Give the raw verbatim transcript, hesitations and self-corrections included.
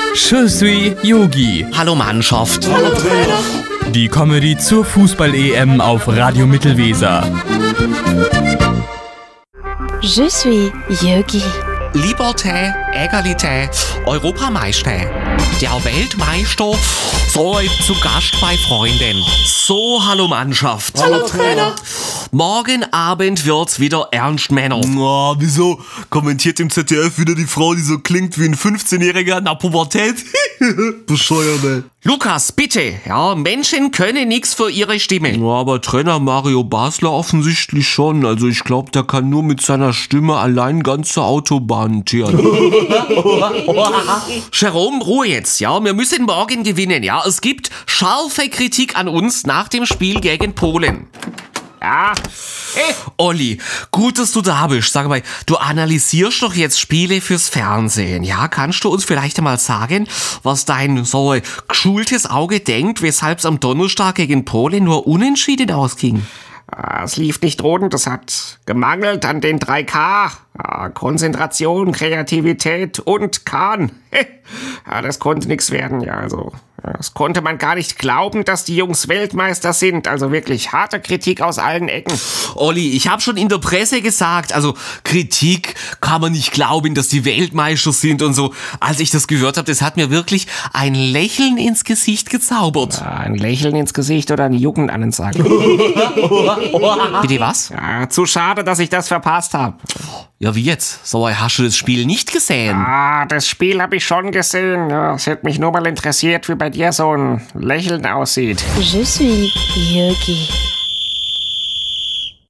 Je suis Yogi. Hallo Mannschaft. Hallo Trainer. Die Comedy zur Fußball-E M auf Radio Mittelweser. Je suis Yogi. Liberté, Egalité, Europameister. Der Weltmeister soll zu Gast bei Freunden. So, hallo Mannschaft. Hallo Trainer. Morgen Abend wird's wieder ernst, Männer. Oh, wieso? Kommentiert im Z D F wieder die Frau, die so klingt wie ein fünfzehnjähriger in der Pubertät? Bescheuert, ey. Lukas, bitte. Ja, Menschen können nichts für ihre Stimme. Ja, aber Trainer Mario Basler offensichtlich schon. Also ich glaube, der kann nur mit seiner Stimme allein ganze Autobahnen tieren. Jerome, Ruhe jetzt, ja. Wir müssen morgen gewinnen, ja. Es gibt scharfe Kritik an uns nach dem Spiel gegen Polen. Ja. Hey. Olli, gut, dass du da bist. Sag mal, du analysierst doch jetzt Spiele fürs Fernsehen. Ja, kannst du uns vielleicht einmal sagen, was dein so geschultes Auge denkt, weshalb es am Donnerstag gegen Polen nur unentschieden ausging? Es lief nicht rund, es hat gemangelt an den drei K. Ja, Konzentration, Kreativität und Kahn. Ja, das konnte nichts werden, ja, also. Das konnte man gar nicht glauben, dass die Jungs Weltmeister sind. Also wirklich harte Kritik aus allen Ecken. Olli, ich habe schon in der Presse gesagt, also Kritik kann man nicht glauben, dass die Weltmeister sind und so. Als ich das gehört habe, das hat mir wirklich ein Lächeln ins Gesicht gezaubert. Ja, ein Lächeln ins Gesicht oder eine Jugendansage. Bitte was? Ja, zu schade, dass ich das verpasst habe. Ja, wie jetzt? So, hast du das Spiel nicht gesehen? Ah, das Spiel habe ich schon gesehen. Ja, es hätte mich nur mal interessiert, wie bei dir so ein Lächeln aussieht. Je suis Yogi.